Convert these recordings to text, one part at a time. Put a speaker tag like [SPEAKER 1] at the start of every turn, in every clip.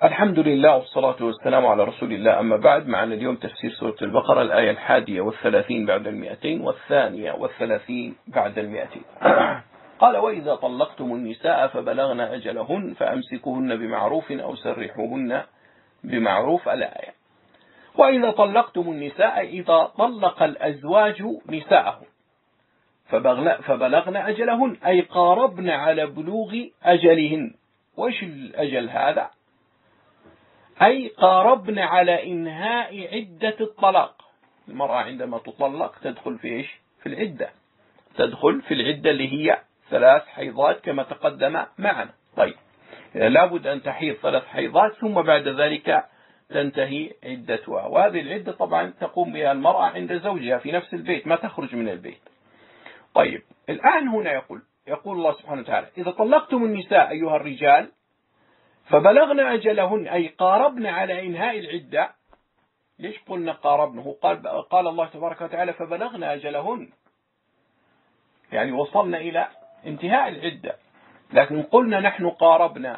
[SPEAKER 1] الحمد لله والصلاة والسلام على رسول الله. أما بعد، معنا اليوم تفسير سورة البقرة، الآية 31 بعد 200 32 بعد 200. قال: وإذا طلقتم النساء فبلغن أجلهن فأمسكوهن بمعروف أو سرحوهن بمعروف. الآية: وإذا طلقتم النساء، إذا طلق الأزواج نساءهم فبلغن أجلهن، أي قاربن على بلوغ أجلهن. وإيش الأجل هذا؟ أي قاربن على إنهاء عدة الطلاق. المرأة عندما تطلق تدخل في إيش؟ في العدة، تدخل في العدة اللي هي 3 حيضات كما تقدم معنا. طيب، لابد أن تحيض 3 حيضات ثم بعد ذلك تنتهي عدتها، وهذه العدة طبعا تقوم بها المرأة عند زوجها في نفس البيت، ما تخرج من البيت. طيب، الآن هنا يقول الله سبحانه وتعالى: إذا طلقتم النساء أيها الرجال فبلغن أجلهن، أي قاربن على إنهاء العدة. ليش قلنا قاربنه؟ قال الله تبارك وتعالى: فبلغن أجلهن، يعني وصلنا إلى انتهاء العدة. لكن قلنا نحن قاربنا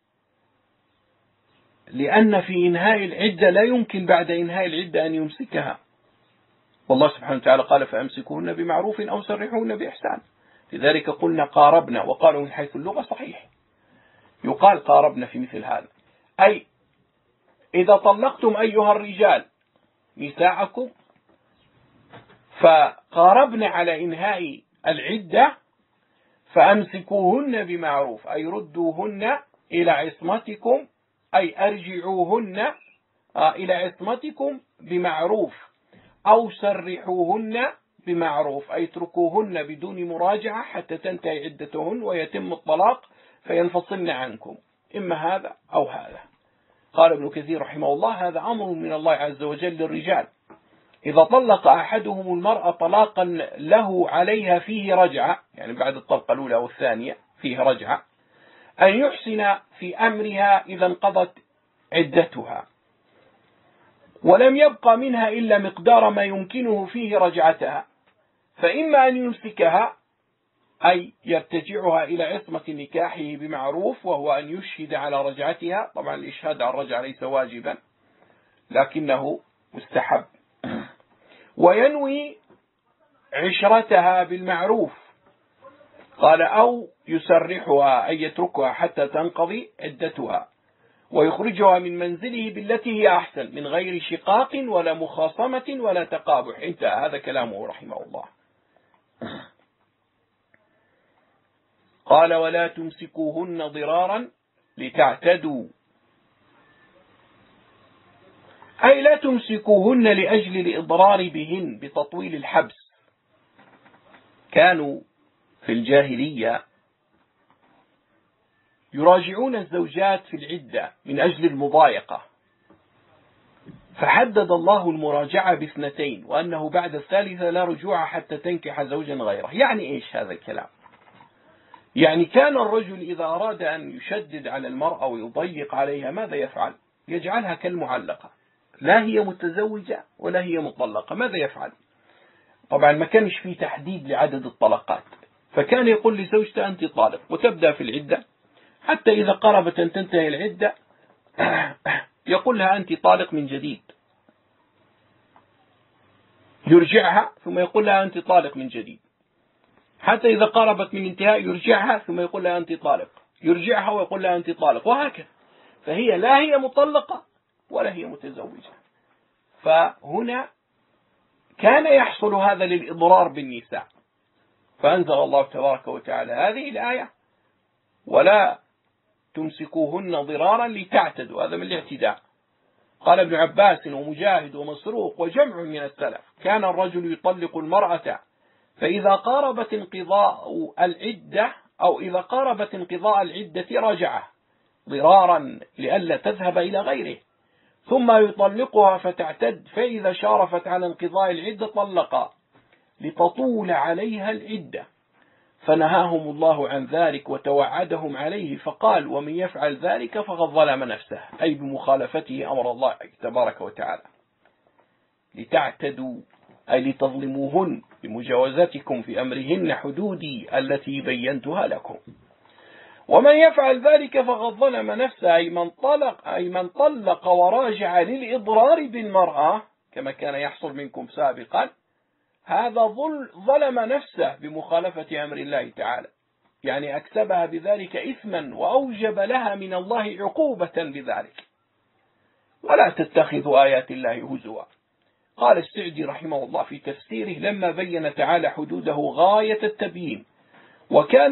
[SPEAKER 1] لأن في إنهاء العدة لا يمكن بعد إنهاء العدة أن يمسكها، والله سبحانه وتعالى قال: فأمسكوهن بمعروف أو سرحوهن بإحسان. لذلك قلنا قاربنا، وقالوا من حيث اللغة صحيح يقال قاربنا في مثل هذا. أي إذا طلقتم أيها الرجال نساءكم فقاربنا على إنهاء العدة فأمسكوهن بمعروف، أي ردوهن إلى عصمتكم، أي أرجعوهن إلى عصمتكم بمعروف، أو سرحوهن بمعروف، أي اتركوهن بدون مراجعة حتى تنتهي عدتهن ويتم الطلاق فينفصلن عنكم، إما هذا أو هذا. قال ابن كثير رحمه الله: هذا أمر من الله عز وجل للرجال، إذا طلق أحدهم المرأة طلاقا له عليها فيه رجعة، يعني بعد الطلقة الأولى أو الثانية فيه رجعة، أن يحسن في أمرها إذا انقضت عدتها ولم يبقى منها إلا مقدار ما يمكنه فيه رجعتها، فإما أن يمسكها، أي يرتجعها إلى عصمة نكاحه بمعروف، وهو أن يشهد على رجعتها. طبعا الإشهاد على الرجعة ليس واجبا لكنه مستحب، وينوي عشرتها بالمعروف. قال: أو يسرحها، أي يتركها حتى تنقضي عدتها، ويخرجها من منزله بالتي هي أحسن، من غير شقاق ولا مخاصمة ولا تقابح. انتهى، هذا كلامه رحمه الله. قال: ولا تمسكوهن ضرارا لتعتدوا، أي لا تمسكوهن لأجل الإضرار بهن بتطويل الحبس. كانوا في الجاهلية يراجعون الزوجات في العدة من أجل المضايقة، فحدد الله المراجعة ب2، وأنه بعد الثالثة لا رجوع حتى تنكح زوجا غيره. يعني إيش هذا الكلام؟ يعني كان الرجل إذا أراد أن يشدد على المرأة ويضيق عليها ماذا يفعل؟ يجعلها كالمعلقة، لا هي متزوجة ولا هي مطلقة. ماذا يفعل؟ طبعا ما كانش فيه تحديد لعدد الطلقات، فكان يقول لزوجته: أنت طالق، وتبدأ في العدة حتى إذا قربت أن تنتهي العدة يقول لها: أنت طالق من جديد، يرجعها ثم يقول لها: أنت طالق من جديد، حتى إذا قربت من انتهاء يرجعها ثم يقول لها: أنت طالق، يرجعها ويقول لها: أنت طالق، وهكذا. فهي لا هي مطلقة ولا هي متزوجة. فهنا كان يحصل هذا للإضرار بالنساء، فأنزل الله تبارك وتعالى هذه الآية: ولا تمسكوهن ضرارا لتعتدوا. هذا من الاعتداء. قال ابن عباس ومجاهد ومسروق وجمع من السلف: كان الرجل يطلق المرأة فإذا قاربت انقضاء العدة، أو إذا قاربت انقضاء العدة رجعه ضرارا لئلا تذهب إلى غيره، ثم يطلقها فتعتد، فإذا شارفت على انقضاء العدة طلقها لتطول عليها العدة، فنهاهم الله عن ذلك وتوعدهم عليه، فقال: ومن يفعل ذلك فقد ظلم نفسه، أي بمخالفته أمر الله تبارك وتعالى. لتعتدوا أي لتظلموهن بمجاوزتكم في أمرهن حدودي التي بينتها لكم. ومن يفعل ذلك فقد ظلم نفسه، أي من طلق وراجع للإضرار بالمرأة كما كان يحصل منكم سابقا، هذا ظلم نفسه بمخالفة أمر الله تعالى، يعني أكسبها بذلك إثما وأوجب لها من الله عقوبة بذلك. ولا تتخذوا آيات الله هزوا. قال السعدي رحمه الله في تفسيره لما بين تعالى حدوده غاية التبيين، وكان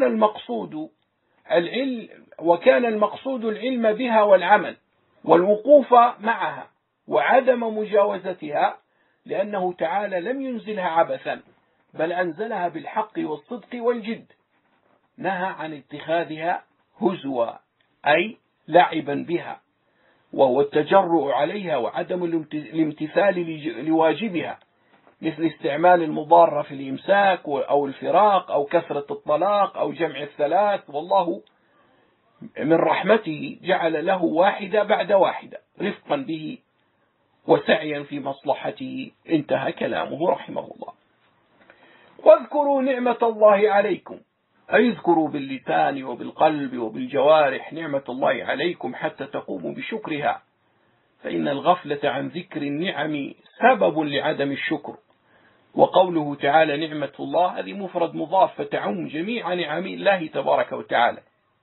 [SPEAKER 1] المقصود العلم بها والعمل والوقوف معها وعدم مجاوزتها، لأنه تعالى لم ينزلها عبثا بل أنزلها بالحق والصدق والجد، نهى عن اتخاذها هزوا أي لعبا بها، وهو التجرؤ عليها وعدم الامتثال لواجبها، مثل استعمال المضارة في الإمساك أو الفراق أو كثرة الطلاق أو جمع الثلاث. والله من رحمته جعل له واحدة بعد واحدة رفقا به وسعيا في مصلحته. انتهى كلامه رحمه الله. واذكروا نعمة الله عليكم، أي اذكروا باللسان وبالقلب وبالجوارح نعمة الله عليكم حتى تقوموا بشكرها، فإن الغفلة عن ذكر النعم سبب لعدم الشكر. وقوله تعالى نعمة الله هذه مفرد مضاف فتعم جميع نعم الله تبارك وتعالى.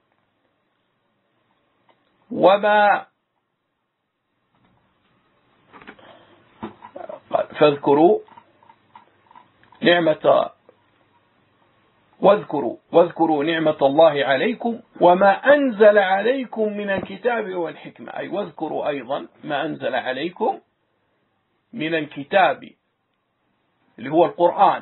[SPEAKER 1] فاذكروا واذكروا نعمة الله عليكم وما أنزل عليكم من الكتاب والحكمة، أي واذكروا أيضا ما أنزل عليكم من الكتاب اللي هو القرآن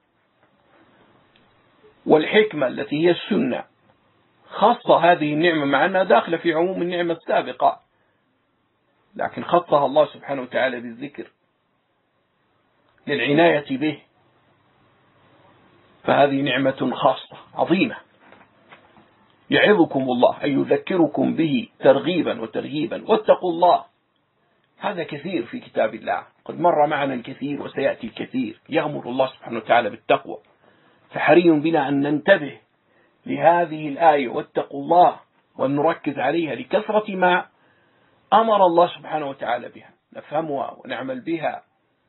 [SPEAKER 1] والحكمة التي هي السنة. خص هذه النعمة مع أنها داخلة في عموم النعمة السابقة، لكن خصها الله سبحانه وتعالى بالذكر للعناية به، فهذه نعمة خاصة عظيمة. يعظكم الله أي يذكركم به ترغيبا وترهيبا، واتقوا الله. هذا كثير في كتاب الله، قد مر معنا الكثير وسيأتي الكثير. يأمر الله سبحانه وتعالى بالتقوى، فحري بنا أن ننتبه لهذه الآية واتقوا الله، وأن نركز عليها لكثرة ما أمر الله سبحانه وتعالى بها، نفهمها ونعمل بها.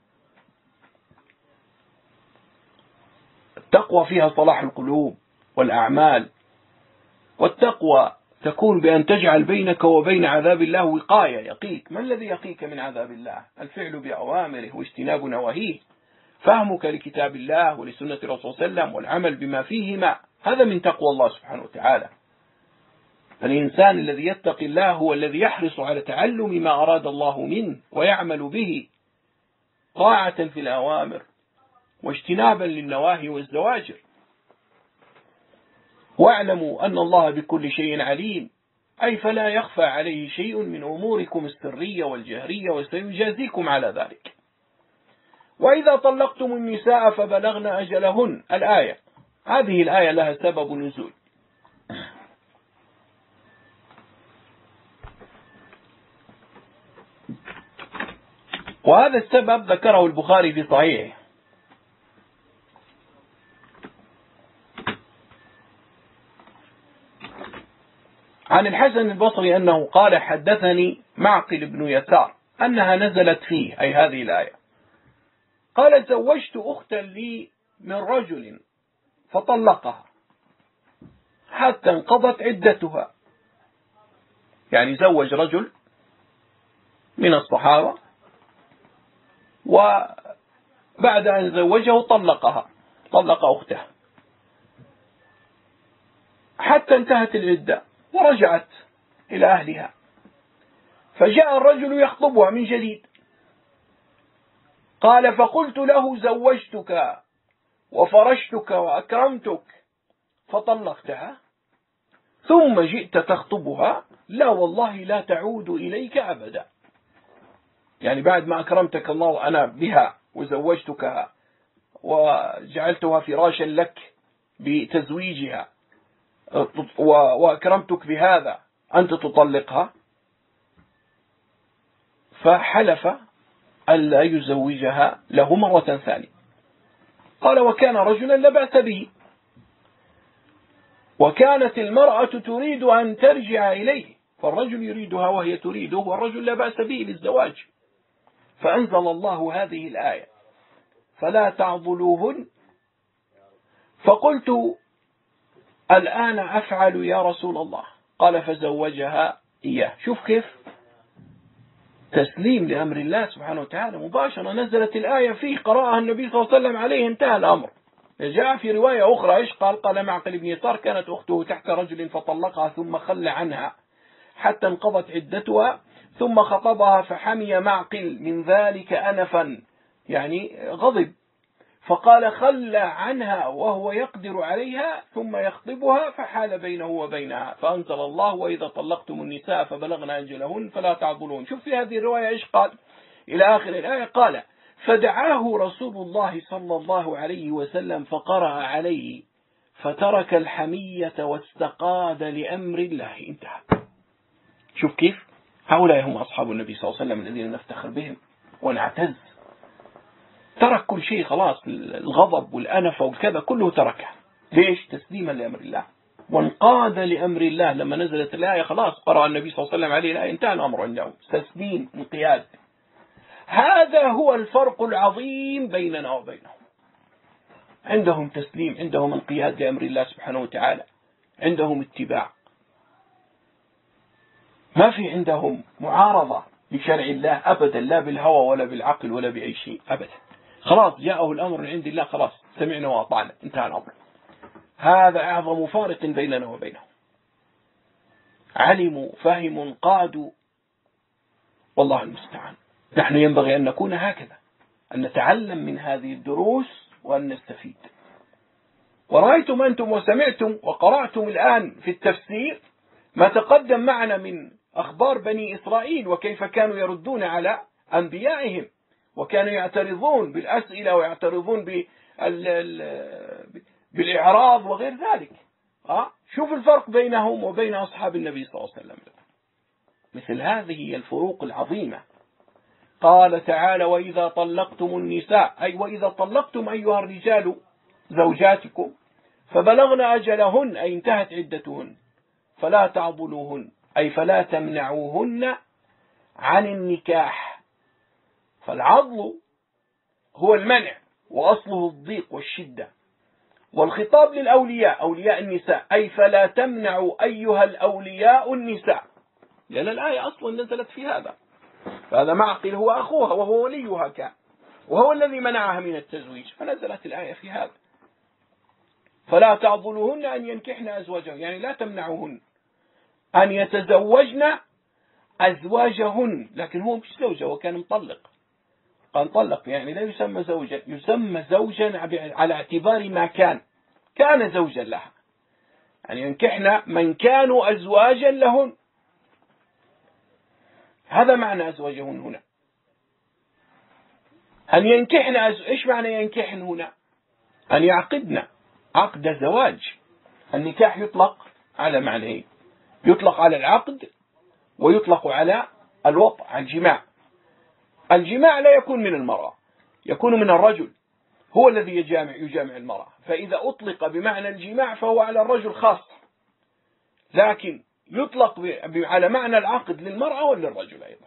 [SPEAKER 1] التقوى فيها صلاح القلوب والأعمال، والتقوى تكون بأن تجعل بينك وبين عذاب الله وقاية يقيك. ما الذي يقيك من عذاب الله؟ الفعل بأوامره واجتناب نواهيه، فهمك لكتاب الله ولسنة الرسول صلى الله عليه وسلم والعمل بما فيهما، هذا من تقوى الله سبحانه وتعالى. فالإنسان الذي يتقي الله هو الذي يحرص على تعلم ما أراد الله منه ويعمل به طاعة في الأوامر واجتنابا للنواهي والزواجر. واعلموا أن الله بكل شيء عليم، أي فلا يخفى عليه شيء من أموركم السرية والجهرية، وسيجازيكم على ذلك. وإذا طلقتم النساء فبلغن أجلهن، الآية هذه الآية لها سبب نزول. وهذا السبب ذكره البخاري في صحيحه عن الحسن البصري أنه قال حدثني معقل بن يسار أنها نزلت فيه، أي هذه الآية. قال زوجت أختا لي من رجل فطلقها حتى انقضت عدتها، يعني زوج رجل من الصحابة وبعد أن زوجه طلق أخته حتى انتهت العدة ورجعت إلى أهلها، فجاء الرجل يخطبها من جديد. قال فقلت له زوجتك وفرشتك وأكرمتك فطلقتها ثم جئت تخطبها؟ لا والله لا تعود إليك أبدا. يعني بعد ما أكرمتك الله أنا بها وزوجتك وجعلتها فراشا لك بتزويجها وأكرمتك بهذا، أنت تطلقها؟ فحلف ألا يزوجها له مرة ثانية. قال وكان رجلا لا بأس به، وكانت المرأة تريد أن ترجع إليه، فالرجل يريدها وهي تريده، والرجل لا بأس به للزواج. فأنزل الله هذه الآية: فلا تعضلوهن. فقلت: الآن أفعل يا رسول الله. قال: فزوجها إياه. شوف كيف تسليم لأمر الله سبحانه وتعالى مباشرة. نزلت الآية فيه، قرأها النبي صلى الله عليه وسلم عليه، انتهى الأمر. جاء في رواية أخرى إيش قال؟ قال معقل بن يسار: كانت أخته تحت رجل فطلقها ثم خلى عنها حتى انقضت عدتها، ثم خطبها فحمي معقل من ذلك أنفا، يعني غضب، فقال: خلى عنها وهو يقدر عليها ثم يخطبها، فحال بينه وبينها. فأنزل الله: وإذا طلقتم النساء فبلغن أجلهن فلا تعضلون. شوف في هذه الرواية إيش قال إلى آخر الآية؟ قال: فدعاه رسول الله صلى الله عليه وسلم فقرأ عليه فترك الحمية واستقاد لأمر الله. انتهى. شوف كيف هؤلاء هم أصحاب النبي صلى الله عليه وسلم الذين نفتخر بهم ونعتز. ترك كل شيء خلاص، الغضب والأنف والكذا كله تركه. ليش؟ تسليما لأمر الله وانقاد لأمر الله. لما نزلت الآية خلاص قرأ النبي صلى الله عليه وسلم عليه الآية، انتهى الأمر عندهم، تسليم، انقياد. هذا هو الفرق العظيم بيننا وبينهم. عندهم تسليم، عندهم انقياد لأمر الله سبحانه وتعالى، عندهم اتباع، ما في عندهم معارضة لشرع الله أبدا، لا بالهوى ولا بالعقل ولا بأي شيء أبدا. خلاص جاءه الأمر من عند الله، خلاص سمعنا وأطعنا، انتهى الأمر. هذا أعظم فارق بيننا وبينهم. علموا، فهموا، قادوا، والله المستعان. نحن ينبغي أن نكون هكذا، أن نتعلم من هذه الدروس وأن نستفيد. ورأيتم أنتم وسمعتم وقرأتم الآن في التفسير ما تقدم معنا من أخبار بني إسرائيل، وكيف كانوا يردون على أنبيائهم، وكانوا يعترضون بالأسئلة ويعترضون بالإعراض وغير ذلك. شوف الفرق بينهم وبين أصحاب النبي صلى الله عليه وسلم. مثل هذه هي الفروق العظيمة. قال تعالى: وإذا طلقتم النساء، أي وإذا طلقتم أيها الرجال زوجاتكم فبلغن أجلهن، أي انتهت عدتهن، فلا تعضلوهن، أي فلا تمنعوهن عن النكاح. فالعضل هو المنع، وأصله الضيق والشدة. والخطاب للأولياء، أولياء النساء، أي فلا تمنعوا أيها الأولياء النساء، لأن الآية أصلا نزلت في هذا. فهذا معقل هو أخوها وهو وليها كان، وهو الذي منعها من التزويج، فنزلت الآية في هذا. فلا تعضلوهن أن ينكحن أزواجهن، يعني لا تمنعوهن أن يتزوجن أزواجهن. لكن هو مش زوجة، وكان مطلق، قال طلق، يعني لا يسمى زوجا، يسمى زوجا على اعتبار ما كان زوجا لها، يعني ينكحن من كانوا أزواجا لهن. هذا معنى أزواجهن هنا، أن ينكحن إيش معنى ينكحن هنا؟ أن يعقدن عقد زواج. النكاح يطلق على معنيين: يطلق على العقد، ويطلق على الوطء، على الجماع. الجماع لا يكون من المرأة، يكون من الرجل، هو الذي يجامع المرأة. فإذا أطلق بمعنى الجماع فهو على الرجل خاص، لكن يطلق على معنى العقد للمرأة وللرجل أيضا.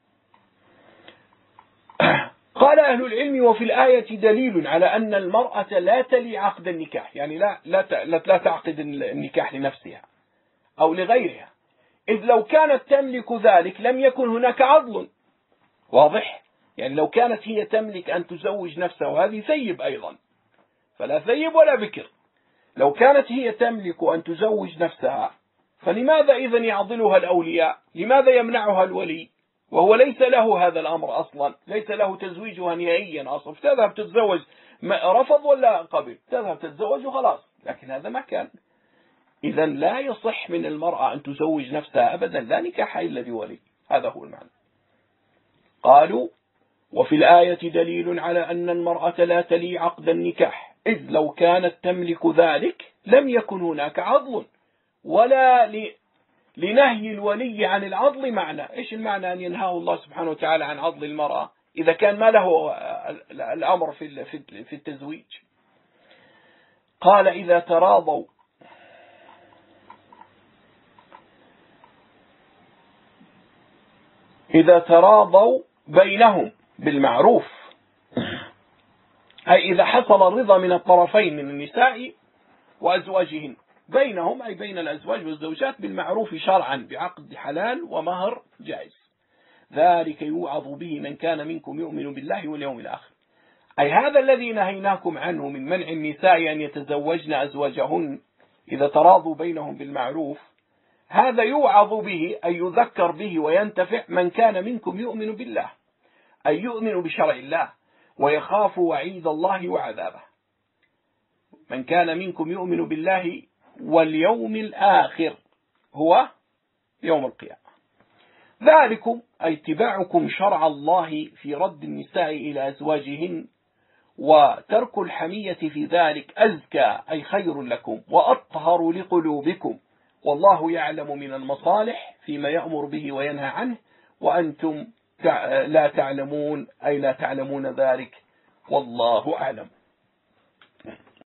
[SPEAKER 1] قال أهل العلم: وفي الآية دليل على أن المرأة لا تلي عقد النكاح، يعني لا تعقد النكاح لنفسها أو لغيرها، إذ لو كانت تملك ذلك لم يكن هناك عضل. واضح؟ يعني لو كانت هي تملك أن تزوج نفسها، وهذه ثيب أيضا، فلا ثيب ولا بكر، لو كانت هي تملك أن تزوج نفسها، فلماذا إذن يعضلها الأولياء؟ لماذا يمنعها الولي وهو ليس له هذا الأمر أصلا، ليس له تزويجها نهائيا أصلا؟ تذهب تتزوج، رفض ولا قبل، تذهب تتزوج وخلاص، لكن هذا ما كان. إذن لا يصح من المرأة أن تزوج نفسها أبدا، لا نكاح إلا بولي. هذا هو المعنى. قالوا: وفي الآية دليل على أن المرأة لا تلي عقد النكاح، إذ لو كانت تملك ذلك لم يكن هناك عضل، ولا لنهي الولي عن العضل معنى. إيش المعنى أن ينهاه الله سبحانه وتعالى عن عضل المرأة إذا كان ما له الأمر في التزويج؟ قال: إذا تراضوا إذا تراضوا بينهم بالمعروف، أي إذا حصل الرضا من الطرفين من النساء وأزواجهن بينهم، أي بين الأزواج والزوجات بالمعروف شرعا بعقد حلال ومهر جائز. ذلك يوعظ به من كان منكم يؤمن بالله واليوم الآخر. أي هذا الذي نهيناكم عنه من منع النساء أن يتزوجن أزواجهن إذا تراضوا بينهم بالمعروف، هذا يوعظ به أي يذكر به وينتفع من كان منكم يؤمن بالله، أي يؤمن بشرع الله ويخاف وعيد الله وعذابه. من كان منكم يؤمن بالله واليوم الآخر هو يوم القيامة. ذلكم أي اتباعكم شرع الله في رد النساء إلى أزواجهن وترك الحمية في ذلك أزكى أي خير لكم وأطهر لقلوبكم، والله يعلم من المصالح فيما يأمر به وينهى عنه، وأنتم لا تعلمون أي لا تعلمون ذلك، والله أعلم.